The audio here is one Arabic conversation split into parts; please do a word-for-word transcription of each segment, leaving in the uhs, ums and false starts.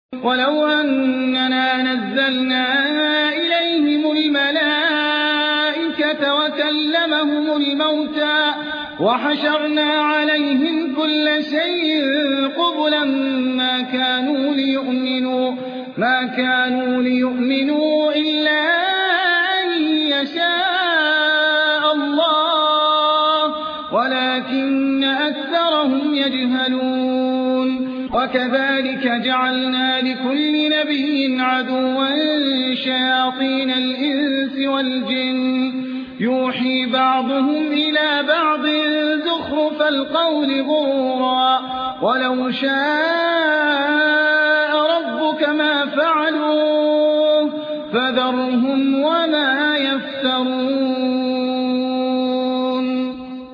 ولو أننا نزلنا إليهم الملائكة وكلمهم الموتى وحشرنا عليهم كل شيء قبلا ما كانوا ليؤمنوا, ما كانوا ليؤمنوا إلا أن يشاء الله ولكن أكثرهم يجهلون. وكذلك جعلنا لكل نبي عدوا شياطين الإنس والجن يوحي بعضهم إلى بعض زخرف القول غرورا ولو شاء ربك ما فعلوه فذرهم وما يفترون.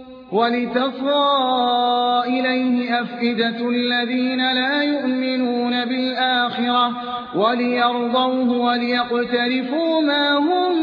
ولتصغى إليه أفئدة الذين لا يؤمنون بالآخرة وليرضوه وليقترفوا ما هم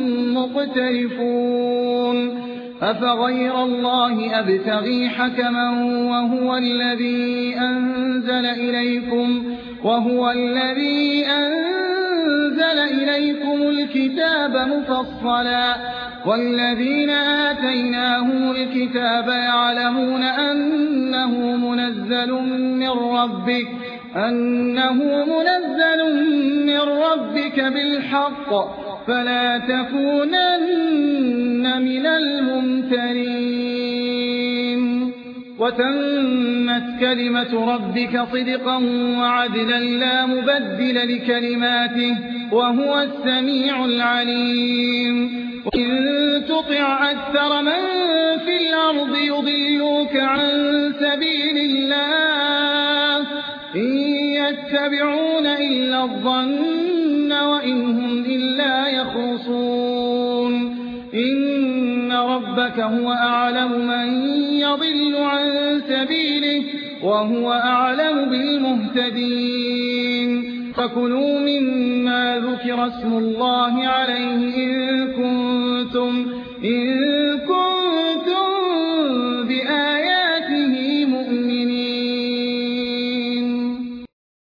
مقترفون. أفغير الله أبتغي حكما وهو الذي أنزل إليكم وهو الذي أنزل إليكم الكتاب مفصلا والذين آتيناهم الكتاب يعلمون أنه منزل من ربك أنه منزل من ربك بالحق فلا تكونن من الممترين. وتمت كلمة ربك صدقا وعدلا لا مبدل لكلماته وهو السميع العليم. وإن تطع أكثر من في الأرض يضلوك عن سبيل الله إن يتبعون إلا الظن وإن هم إلا يخرصون. إن ربك هو أعلم من يضل عن سبيله وهو أعلم بالمهتدين. فكلوا مما ذكر اسم الله عليه إن كنتم, إن كنتم